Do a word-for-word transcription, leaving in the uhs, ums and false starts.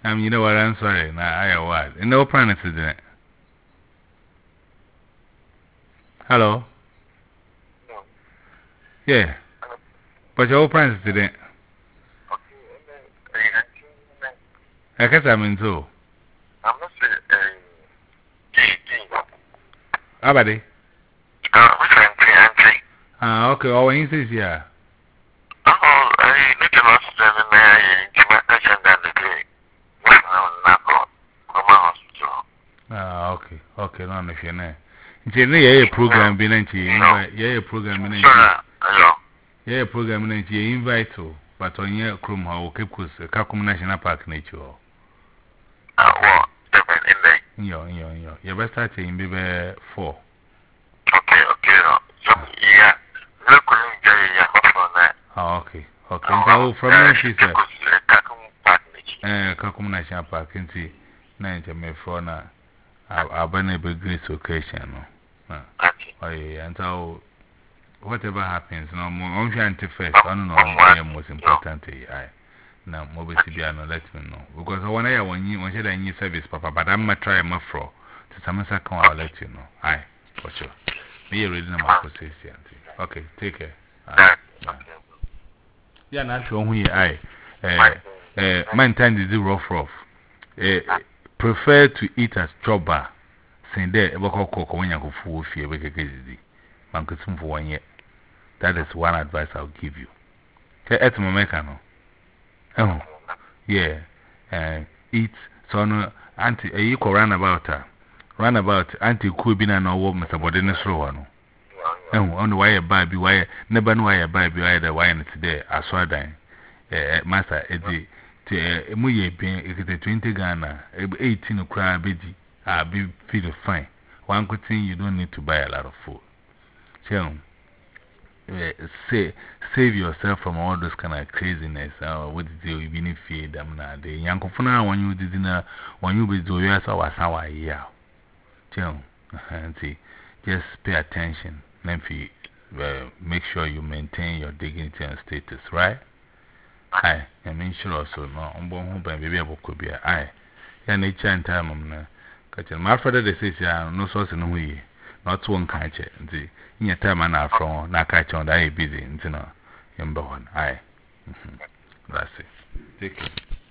Um, you know what? I'm sorry. Nah, I what? No plan today. Hello. No. Yeah. But your plan today. I guess I'm in too. I'm not saying uh, Abadi. Ah, which auntie, auntie? Ah, okay. Oh, when you say yeah. Oh, I need to lost them in there. You might mention that the day. Ah, okay. Okay, no, if you're not. Nti ne yeye program bi na nti invite yeye program na nti yeye program na nti ye invite to but onye krom ha o kepkus Kakum National Park na chi o ah what different in there yo yo yo ye best start in be four okay okay so yeah look when you ya for that ah okay okay so from there she said Kakum Park eh Kakum National Park nti na nti me for na abana be grace occasion no oh yeah and so whatever happens, no more. I'm trying to first. I don't know what the most important thing. I now, mobile C B I, no let me know because when I want you, when I need service, Papa, but I'm gonna try my fro to some second. I'll let you know. Aye, for sure. Me ready now, my position. Okay, take care. Aye. Yeah, not sure who you aye. Eh, eh, man, time to do rough rough. Eh, prefer to eat as chopper. Saying there, ever call cook when you go full fear, we can get it. Man, could soon for one year. That is one advice I'll give you. It's my mechano. Oh, yeah. Uh, eat so no anti a you could run about her. Run about anti Kubina no woman, Mister Bodinus Rowan. Oh, on the wire baby, wire, never know why a baby either wine today. I saw dying. Eh, Master Eddie, to a muye being a twenty Ghana, eighteen cry baby. I'll be feel fine. One good thing you don't need to buy a lot of food. Tell Uh, say, save yourself from all those kind of craziness. Uh, what did you even fear them now? The young Kofuna, when you did not, when you be doing yourself, was how I hear. See, just pay attention. Then uh, make sure you maintain your dignity and status, right? Aye, I mean, sure also, no, I'm born home by baby could be. Aye, yeah, nature and time. I'm not. My father, they say, no source in who ye. Not one catch it. In your time and from na catch on that busy, you know, in Bowen. Aye, that's it. Take it.